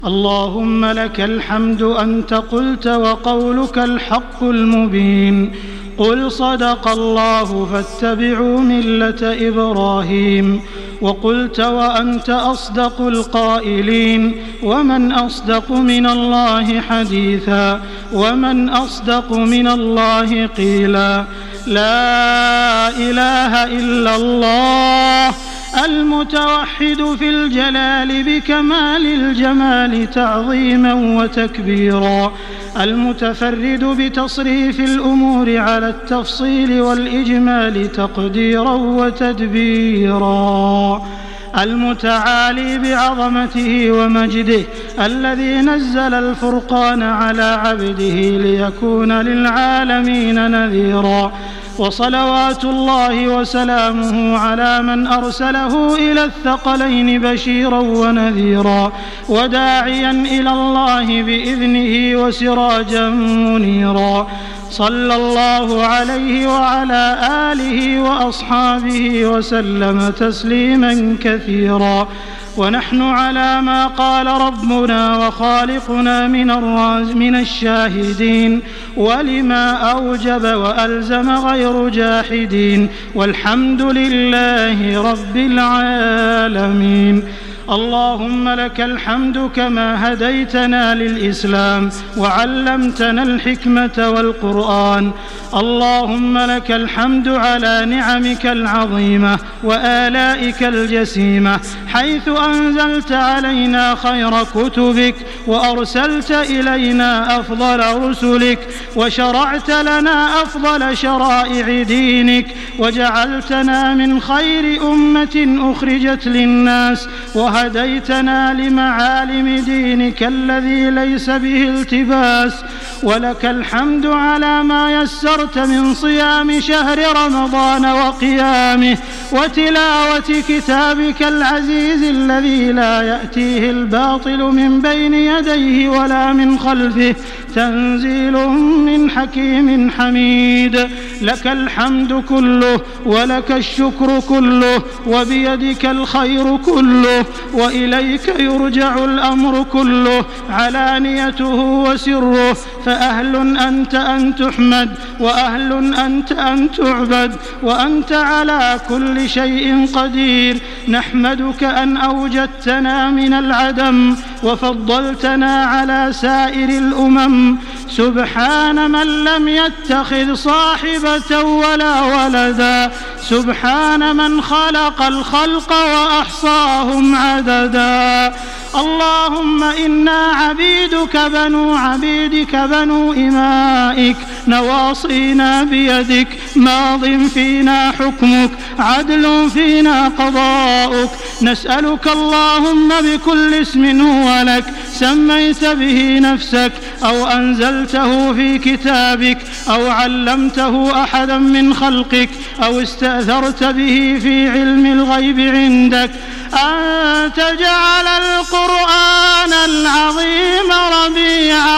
اللهم لك الحمد أنت قلت وقولك الحق المبين. قل صدق الله فاتبعوا ملة إبراهيم. وقلت وأنت أصدق القائلين. ومن أصدق من الله حديثا ومن أصدق من الله قيلا. لا إله إلا الله المتوحد في الجلال بكمال الجمال تعظيما وتكبيرا، المتفرد بتصريف الأمور على التفصيل والإجمال تقديرا وتدبيرا، المتعالي بعظمته ومجده، الذي نزل الفرقان على عبده ليكون للعالمين نذيرا. وصلوات الله وسلامه على من أرسله إلى الثقلين بشيرا ونذيرا وداعيا إلى الله بإذنه وسراجا منيرا. صلى الله عليه وعلى آله وأصحابه وسلم تسليما كثيرا. ونحن على ما قال ربنا وخالقنا من الشاهدين، ولما أوجب وألزم غير جاحدين، والحمد لله رب العالمين. اللهم لك الحمد كما هديتنا للإسلام وعلمتنا الحكمة والقرآن. اللهم لك الحمد على نعمك العظيمة وآلائك الجسيمة، حيث أنزلت علينا خير كتبك وأرسلت إلينا أفضل رسلك وشرعت لنا أفضل شرائع دينك وجعلتنا من خير أمة أخرجت للناس وهديتنا لمعالم دينك الذي ليس به التباس. ولك الحمد على ما يسرت من صيام شهر رمضان وقيامه وتلاوة كتابك العزيز الذي لا يأتيه الباطل من بين يديه ولا من خلفه، تنزيل من حكيم حميد. لك الحمد كله ولك الشكر كله وبيدك الخير كله وإليك يرجع الأمر كله علانيته وسره، فأهل أنت أن تحمد وأهل أنت أن تعبد وأنت على كل شيء قدير. نحمدك أن أوجدتنا من العدم وفضلتنا على سائر الأمم. سبحان من لم يتخذ صاحبة ولا ولدا، سبحان من خلق الخلق وأحصاهم عددا. اللهم إنا عبيدك بنو عبيدك بنو إمائك، نواصينا بيدك، ماض فينا حكمك، عدل فينا قضاؤك. نسألك اللهم بكل اسم هو لك سميت به نفسك أو أنزلته في كتابك أو علمته أحدا من خلقك أو استأثرت به في علم الغيب عندك، أن تجعل القرآن العظيم ربيع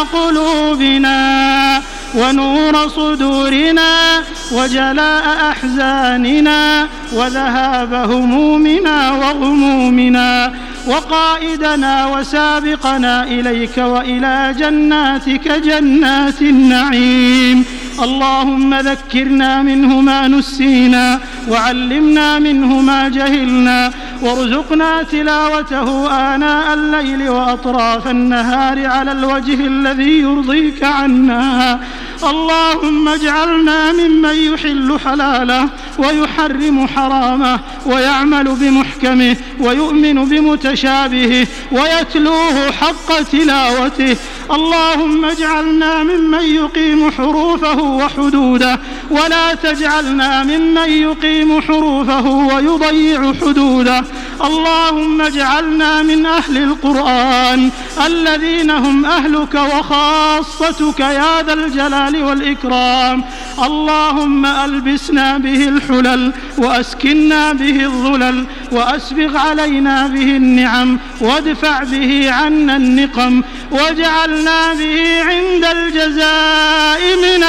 قلوبنا ونور صدورنا وجلاء أحزاننا وذهاب همومنا وغمومنا، وقائدنا وسابقنا إليك وإلى جناتك جنات النعيم. اللهم ذكرنا منه ما نسينا وعلمنا منه ما جهلنا، وارزقنا تلاوته آناء الليل وأطراف النهار على الوجه الذي يرضيك عنا. اللهم اجعلنا ممن يحل حلاله ويحرم حرامه ويعمل بمحكمه ويؤمن بمتشابهه ويتلوه حق تلاوته. اللهم اجعلنا ممن يقيم حروفه وحدوده، ولا تجعلنا ممن يقيم حروفه ويضيع حدوده. اللهم اجعلنا من أهل القرآن الذين هم أهلك وخاصتك يا ذا الجلال والإكرام. اللهم ألبسنا به الحلل وأسكنا به الظلل وأسبغ علينا به النعم وادفع به عنا النقم، واجعلنا به عند الجزاء من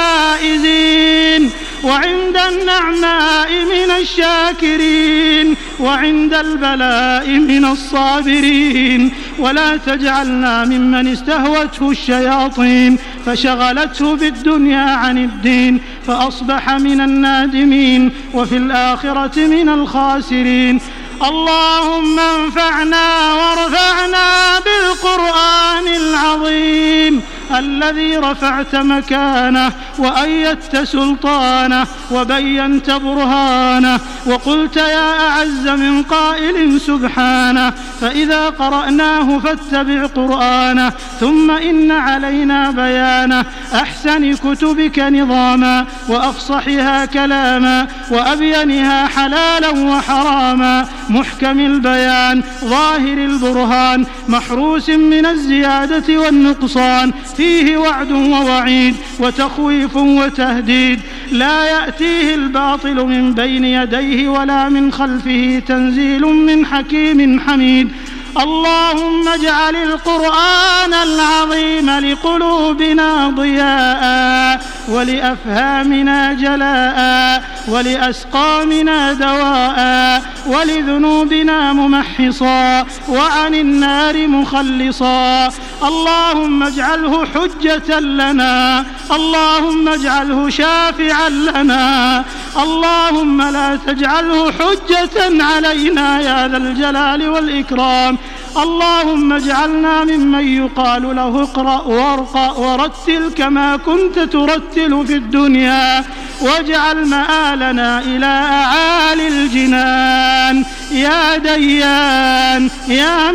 الفائزين وعند النعماء من الشاكرين، وعند البلاء من الصابرين، ولا تجعلنا ممن استهوته الشياطين فشغلته بالدنيا عن الدين فأصبح من النادمين وفي الآخرة من الخاسرين. اللهم انفعنا وارفعنا بالقرآن العظيم الذي رفعت مكانه وأيدت سلطانه وبينت برهانه، وقلت يا أعز من قائل سبحانه فإذا قرأناه فاتبع قرآنه ثم إن علينا بيانه، أحسن كتبك نظاما وأفصحها كلاما وأبينها حلالا وحراما، محكم البيان ظاهر البرهان محروس من الزيادة والنقصان، فيه وعد ووعيد وتخويف وتهديد، لا يأتيه الباطل من بين يديه ولا من خلفه، تنزيل من حكيم حميد. اللهم اجعل القرآن العظيم لقلوبنا ضياء ولأفهامنا جلاء ولأسقامنا دواء ولذنوبنا ممحصا وعن النار مخلصا. اللهم اجعله حجة لنا، اللهم اجعله شافعا لنا، اللهم لا تجعله حجة علينا يا ذا الجلال والإكرام. اللهم اجعلنا ممن يقال له اقرأ وارقى ورتل كما كنت ترتل في الدنيا، واجعل مآلنا إلى أعالي الجنان يا ديان يا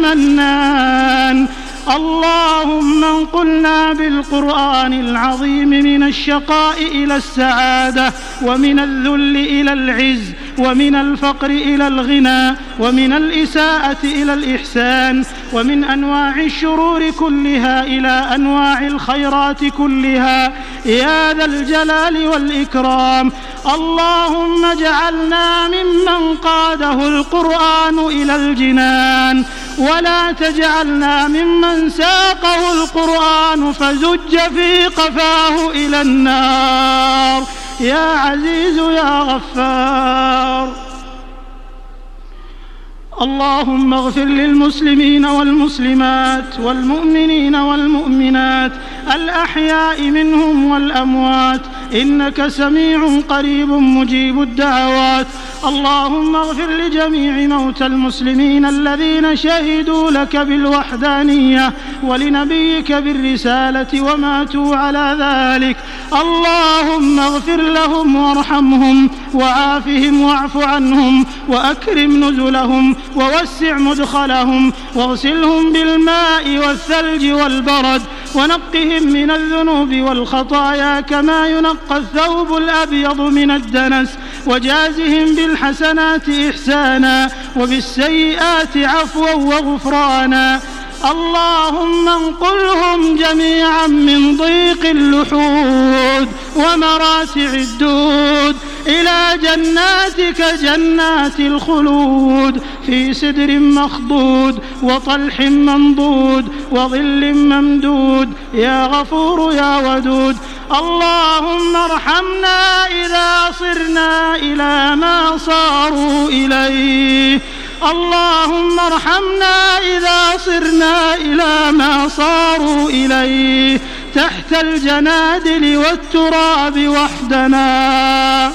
منان. اللهم انقلنا بالقرآن العظيم من الشقاء إلى السعادة، ومن الذل إلى العز، ومن الفقر إلى الغنى، ومن الإساءة إلى الإحسان، ومن أنواع الشرور كلها إلى أنواع الخيرات كلها يا ذا الجلال والإكرام. اللهم اجعلنا ممن قاده القرآن إلى الجنان، ولا تجعلنا ممن ساقه القرآن فزج في قفاه إلى النار يا عزيز يا غفار. اللهم اغفر للمسلمين والمسلمات والمؤمنين والمؤمنات الأحياء منهم والأموات، إنك سميع قريب مجيب الدعوات. اللهم اغفر لجميع موتى المسلمين الذين شهدوا لك بالوحدانية ولنبيك بالرسالة وماتوا على ذلك. اللهم اغفر لهم وارحمهم وعافهم واعف عنهم وأكرم نزلهم ووسع مدخلهم واغسلهم بالماء والثلج والبرد ونقهم من الذنوب والخطايا كما ينقى الثوب الأبيض من الدنس، وجازهم بالحسنات إحسانا وبالسيئات عفوا وغفرانا. اللهم انقلهم جميعا من ضيق اللحود ومراتع الدود إلى جناتك جنات الخلود في سدر مخضود وطلح منضود وظل ممدود يا غفور يا ودود. اللهم ارحمنا إذا صرنا إلى ما صاروا إليه، اللهم ارحمنا إذا صرنا إلى ما صاروا إليه تحت الجنادل والتراب وحدنا.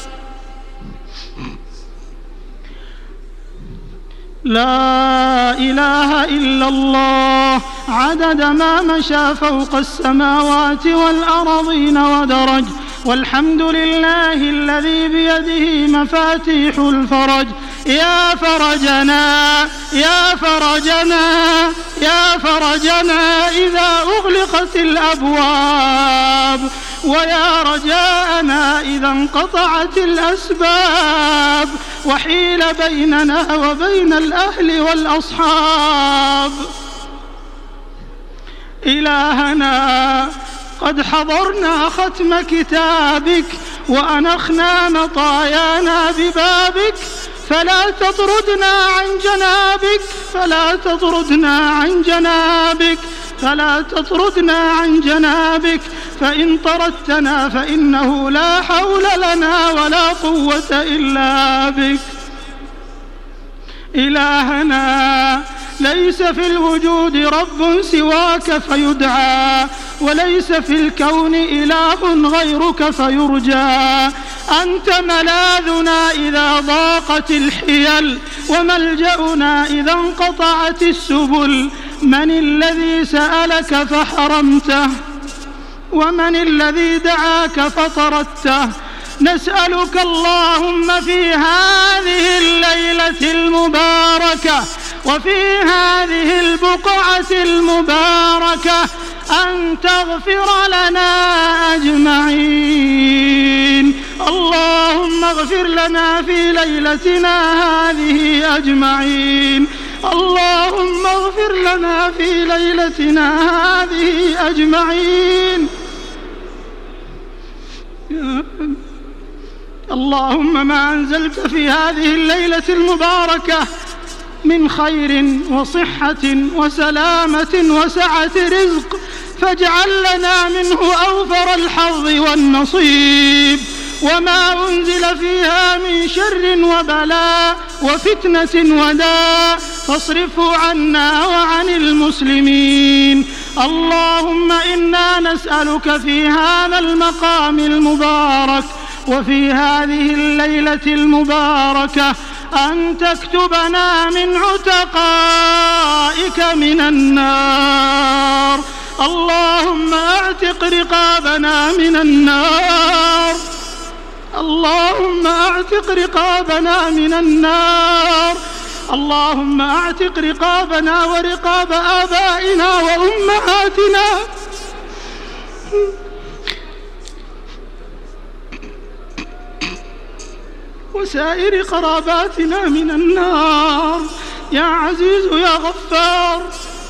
لا إله إلا الله عدد ما مشى فوق السماوات والأرضين ودرج، والحمد لله الذي بيده مفاتيح الفرج. يا فرجنا يا فرجنا يا فرجنا إذا أغلقت الأبواب، ويا رجاءنا إذا انقطعت الأسباب وحيل بيننا وبين الأهل والأصحاب. إلهنا قد حضرنا ختم كتابك وأنخنا مطايانا ببابك، فلا تطردنا عن جنابك، فلا تطردنا عن جنابك، فلا تطردنا عن جنابك، فإن طردتنا فإنه لا حول لنا ولا قوة إلا بك. إلهنا ليس في الوجود رب سواك فيدعى، وليس في الكون إله غيرك فيرجى. أنت ملاذنا إذا ضاقت الحيل، وملجأنا إذا انقطعت السبل. من الذي سألك فحرمته؟ ومن الذي دعاك فطردته؟ نسألك اللهم في هذه الليلة المباركة وفي هذه البقعة المباركة أن تغفر لنا أجمعين. اللهم اغفر لنا في ليلتنا هذه أجمعين. اللهم اغفر لنا في ليلتنا هذه أجمعين. اللهم ما أنزلت في هذه الليلة المباركة من خير وصحة وسلامة وسعة رزق فاجعل لنا منه أوفر الحظ والنصيب، وما أنزل فيها من شر وبلاء وفتنة وداء فاصرفه عنا وعن المسلمين. اللهم إنا نسألك في هذا المقام المبارك وفي هذه الليلة المباركة أن تكتبنا من عتقائك من النار. اللهم اعتق رقابنا من النار. اللهم اعتق رقابنا من النار. اللهم اعتق رقابنا ورقاب آبائنا وأمهاتنا وسائر قراباتنا من النار يا عزيز يا غفار.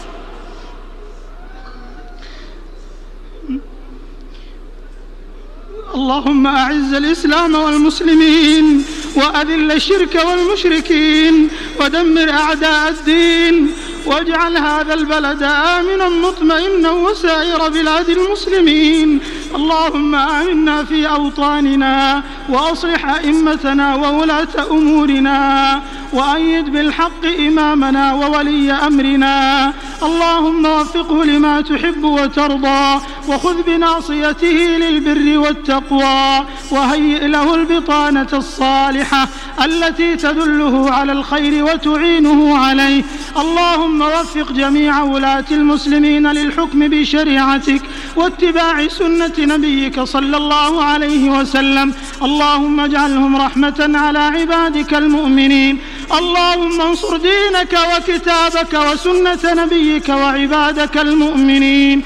اللهم أعز الإسلام والمسلمين وأذل الشرك والمشركين ودمر أعداء الدين، واجعل هذا البلد آمنا مطمئنا وسائر بلاد المسلمين. اللهم آمنا في أوطاننا وأصلح أئمتنا وولاة أمورنا، وأيد بالحق إمامنا وولي أمرنا. اللهم وفقه لما تحب وترضى، وخذ بناصيته للبر والتقوى، وهيئ له البطانة الصالحة التي تدله على الخير وتعينه عليه. اللهم وفق جميع ولاة المسلمين للحكم بشريعتك واتباع سنة نبيك صلى الله عليه وسلم. اللهم اجعلهم رحمة على عبادك المؤمنين. اللهم انصر دينك وكتابك وسنة نبيك وعبادك المؤمنين.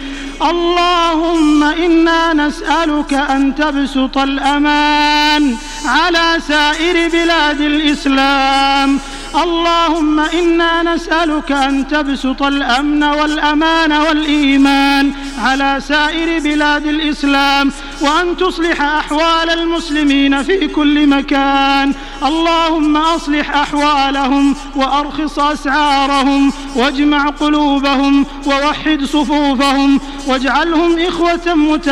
اللهم إنا نسألك أن تبسط الأمان على سائر بلاد الإسلام. اللهم إنا نسألك أن تبسط الأمن والأمان والإيمان على سائر بلاد الإسلام، وأن تصلح أحوال المسلمين في كل مكان. اللهم أصلح أحوالهم وأرخص أسعارهم واجمع قلوبهم ووحد صفوفهم، واجعلهم إخوة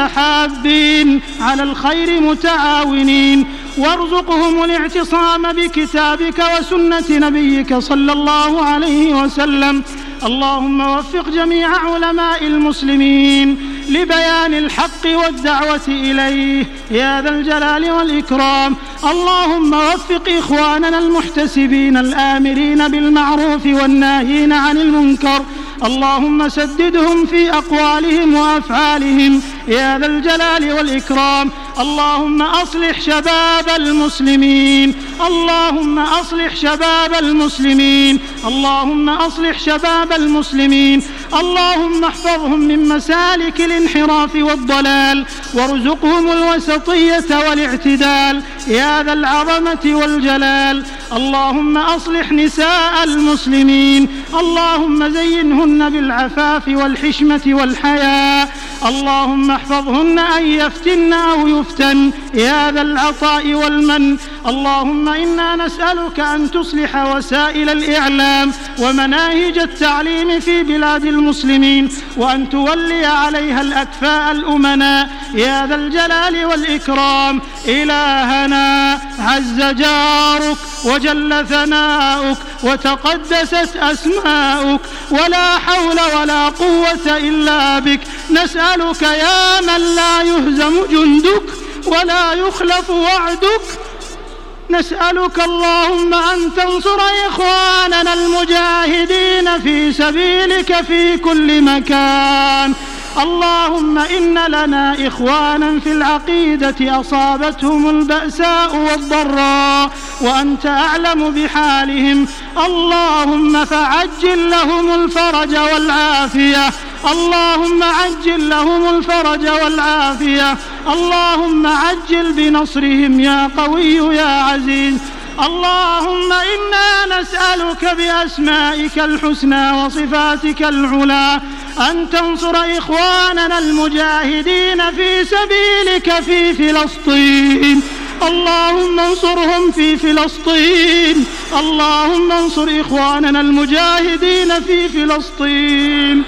متحابين على الخير متعاونين، وارزقهم الاعتصام بكتابك وسنة نبيك صلى الله عليه وسلم. اللهم وفق جميع علماء المسلمين لبيان الحق والدعوة إليه يا ذا الجلال والإكرام. اللهم وفق إخواننا المحتسبين الآمرين بالمعروف والناهين عن المنكر. اللهم سددهم في أقوالهم وأفعالهم يا ذا الجلال والإكرام. اللهم أصلح شباب المسلمين. اللهم أصلح شباب المسلمين. اللهم أصلح شباب المسلمين. اللهم احفظهم من مسالك الانحراف والضلال، وارزقهم الوسطية والاعتدال يا ذا العظمة والجلال. اللهم أصلح نساء المسلمين. اللهم زينهن بالعفاف والحشمة والحياء. اللهم احفظهن أن يفتن أو يفتن يا ذا العطاء والمن. اللهم إنا نسألك أن تصلح وسائل الإعلام ومناهج التعليم في بلاد المسلمين، وأن تولي عليها الأكفاء الأمناء يا ذا الجلال والإكرام. إلهنا عز جارك وجل ثناؤك وتقدست أسماؤك، ولا حول ولا قوة إلا بك. نسألك يا من لا يهزم جندك ولا يخلف وعدك، نسألك اللهم أن تنصر إخواننا المجاهدين في سبيلك في كل مكان. اللهم إن لنا إخوانا في العقيدة أصابتهم البأساء والضراء وأنت أعلم بحالهم، اللهم فعجل لهم الفرج والعافية، اللهم عجل لهم الفرج والعافية، اللهم عجل بنصرهم يا قوي يا عزيز. اللهم إنا نسألك بأسمائك الحسنى وصفاتك العلى أن تنصر إخواننا المجاهدين في سبيلك في فلسطين، اللهم انصرهم في فلسطين، اللهم انصر إخواننا المجاهدين في فلسطين.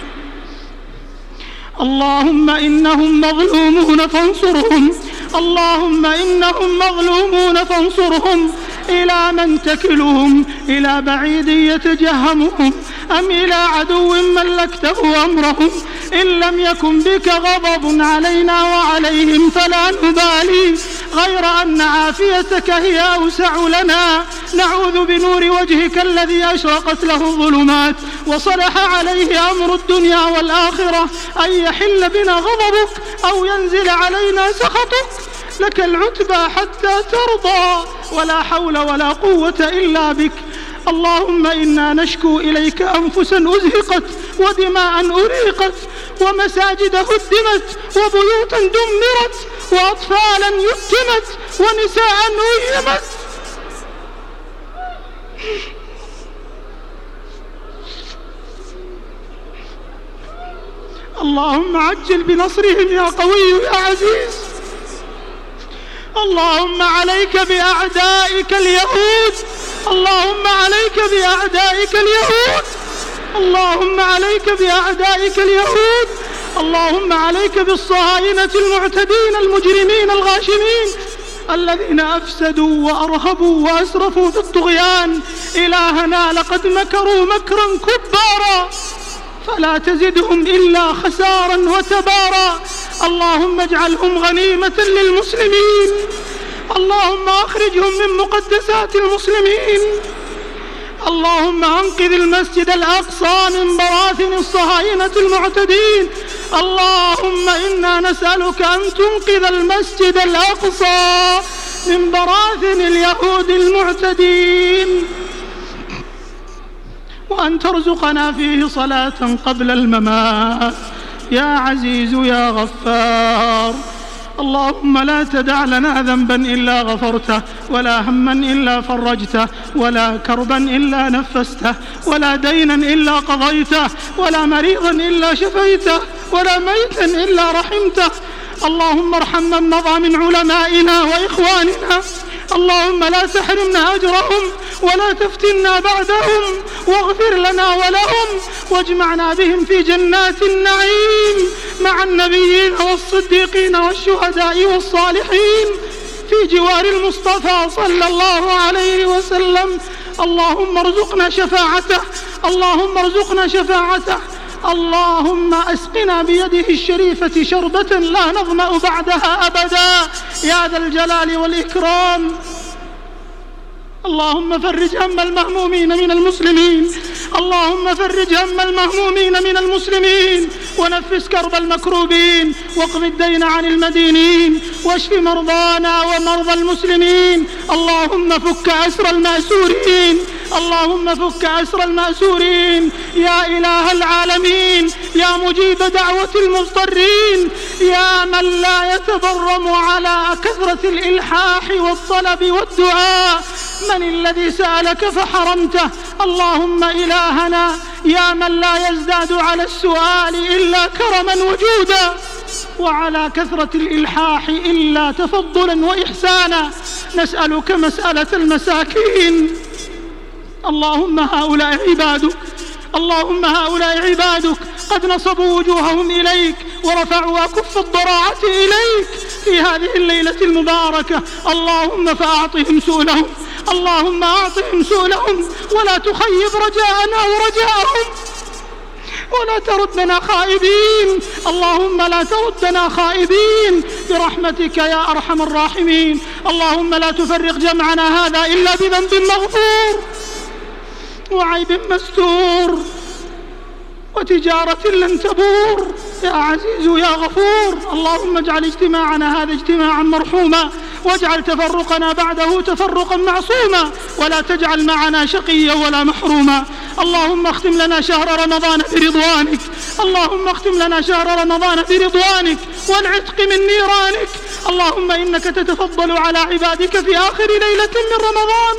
اللهم إنهم مظلومون فانصرهم، اللهم إنهم مظلومون فانصرهم. إلى من تكلهم؟ إلى بعيد يتجهمهم أم إلى عدو ملكته أمرهم؟ إن لم يكن بك غضب علينا وعليهم فلا نبالي، غير أن عافيتك هي أوسع لنا. نعوذ بنور وجهك الذي أشرقت له الظلمات وصلح عليه أمر الدنيا والآخرة أن يحل بنا غضبك أو ينزل علينا سخطك. لك العتبى حتى ترضى، ولا حول ولا قوة إلا بك. اللهم إنا نشكو إليك أنفسا أزهقت ودماء أريقت ومساجد هدمت وبيوتا دمرت وأطفالا يتمت ونساء أيمت. اللهم عجل بنصرهم يا قوي يا عزيز. اللهم عليك بأعدائك اليهود، اللهم عليك بأعدائك اليهود، اللهم عليك بأعدائك اليهود، اللهم عليك بالصهاينة المعتدين المجرمين الغاشمين الذين أفسدوا وأرهبوا وأسرفوا في الطغيان. إلهنا لقد مكروا مكرا كبارا فلا تزدهم إلا خسارا وتبارا. اللهم اجعلهم غنيمة للمسلمين، اللهم أخرجهم من مقدسات المسلمين. اللهم أنقذ المسجد الأقصى من براثن الصهاينة المعتدين. اللهم إنا نسألك أن تنقذ المسجد الأقصى من براثن اليهود المعتدين، وأن ترزقنا فيه صلاة قبل الممات يا عزيز يا غفار. اللهم لا تدع لنا ذنبا إلا غفرته، ولا هما إلا فرجته، ولا كربا إلا نفسته، ولا دينا إلا قضيته، ولا مريضا إلا شفيته، ولا ميتا إلا رحمته. اللهم ارحم من مضى من علمائنا وإخواننا، اللهم لا تحرمنا أجرهم ولا تفتنا بعدهم، واغفر لنا ولهم واجمعنا بهم في جنات النعيم مع النبيين والصديقين والشهداء والصالحين في جوار المصطفى صلى الله عليه وسلم. اللهم ارزقنا شفاعته، اللهم ارزقنا شفاعته. اللهم أسقنا بيده الشريفة شربة لا نظمأ بعدها أبدا يا ذا الجلال والإكرام. اللهم فرج هم المهمومين من المسلمين، اللهم فرج هم المهمومين من المسلمين، ونفس كرب المكروبين، واقض الدين عن المدينين، واشف مرضانا ومرضى المسلمين. اللهم فك أسر المأسورين، اللهم فك أسر المأسورين يا إله العالمين، يا مجيب دعوة المضطرين، يا من لا يتبرم على كثرة الإلحاح والطلب والدعاء. من الذي سألك فحرمته؟ اللهم إلهنا يا من لا يزداد على السؤال إلا كرما وجودا، وعلى كثرة الإلحاح إلا تفضلا وإحسانا، نسألك مسألة المساكين. اللهم هؤلاء عبادك، اللهم هؤلاء عبادك قد نصبوا وجوههم إليك ورفعوا أكف الضراعة إليك، في هذه الليلة المباركة. اللهم فأعطهم سؤلهم، اللهم أعطهم سؤلهم، ولا تخيب رجاءنا ورجاءهم، ولا تردنا خائبين. اللهم لا تردنا خائبين برحمتك يا أرحم الراحمين. اللهم لا تفرق جمعنا هذا إلا بذنب مغفور وعيب مستور وتجارة لن تبور يا عزيز يا غفور. اللهم اجعل اجتماعنا هذا اجتماعا مرحوما، واجعل تفرقنا بعده تفرقا معصوما، ولا تجعل معنا شقيا ولا محروما. اللهم اختم لنا شهر رمضان برضوانك، اللهم اختم لنا شهر رمضان برضوانك والعتق من نيرانك. اللهم إنك تتفضل على عبادك في آخر ليلة من رمضان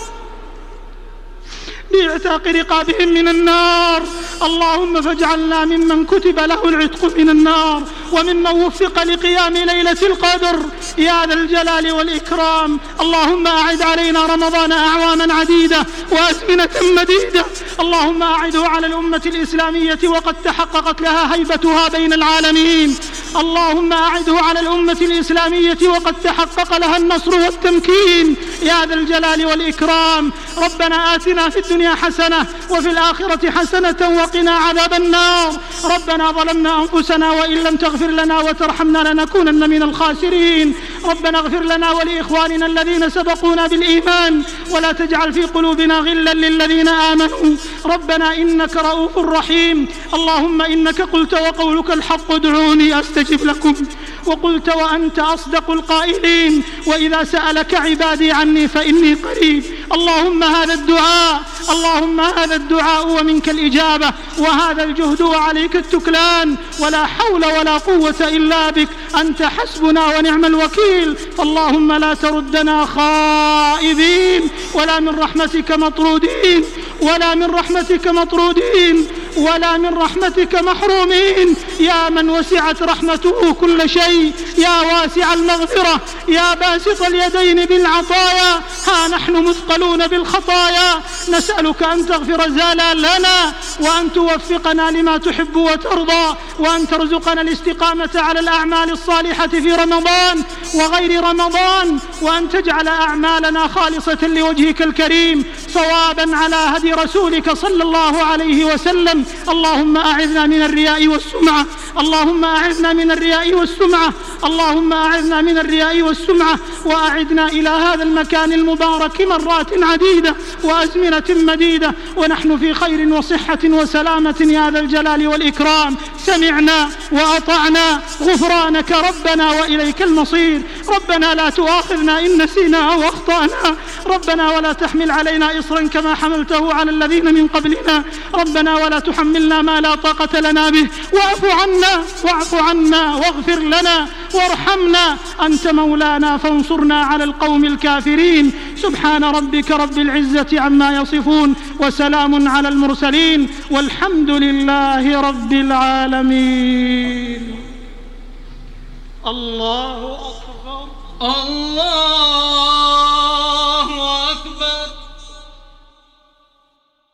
باعتاق رقابهم من النار. اللهم فاجعلنا ممن كتب له العتق من النار، وممن وفق لقيام ليلة القدر يا ذا الجلال والإكرام. اللهم أعد علينا رمضان أعواما عديدة وأزمنة مديدة. اللهم أعده على الأمة الإسلامية وقد تحققت لها هيبتها بين العالمين. اللهم أعده على الأمة الإسلامية وقد تحقق لها النصر والتمكين يا ذا الجلال والإكرام. ربنا آتنا في الدنيا حسنة وفي الآخرة حسنة وقنا عذاب النار. ربنا ظلمنا أنفسنا وإن لم تغفر لنا وترحمنا لنكونن من الخاسرين. ربنا اغفر لنا ولإخواننا الذين سبقونا بالإيمان ولا تجعل في قلوبنا غلا للذين آمنوا. ربنا إنك رؤوف رحيم. اللهم إنك قلت وقولك الحق ادعوني أستجب لكم، وقلت وأنت أصدق القائلين وإذا سألك عبادي عني فإني قريب. اللهم هذا الدعاء، اللهم هذا الدعاء ومنك الإجابة، وهذا الجهد وعليك التكلان، ولا حول ولا قوة إلا بك، أنت حسبنا ونعم الوكيل. فاللهم لا تردنا خائبين ولا من رحمتك مطرودين، ولا من رحمتك مطرودين، ولا من رحمتك محرومين. يا من وسعت رحمته كل شيء، يا واسع المغفرة، يا باسط اليدين بالعطايا، ها نحن مثقلون بالخطايا. نسألك أن تغفر زلالنا، وأن توفقنا لما تحب وترضى، وأن ترزقنا الاستقامة على الأعمال الصالحة في رمضان وغير رمضان، وأن تجعل أعمالنا خالصة لوجهك الكريم صوابا على هدي رسولك صلى الله عليه وسلم. اللهم أعذنا من الرياء والسمعة، اللهم أعذنا من الرياء والسمعة، اللهم أعذنا من الرياء والسمعة، وأعدنا إلى هذا المكان المبارك مرات عديدة وأزمنة مديدة ونحن في خير وصحة وسلامة يا ذا الجلال والإكرام. سمعنا وأطعنا، غفرانك ربنا وإليك المصير. ربنا لا تؤاخذنا إن نسينا أو أخطأنا، ربنا ولا تحمل علينا إصرا كما حملته على الذين من قبلنا، ربنا ولا تحملنا ما لا طاقة لنا به، واعف عنا واغفر لنا وارحمنا، أنت مولانا فانصرنا على القوم الكافرين. سبحان ربك رب العزة عما يصفون، وسلام على المرسلين، والحمد لله رب العالمين. الله أكبر. الله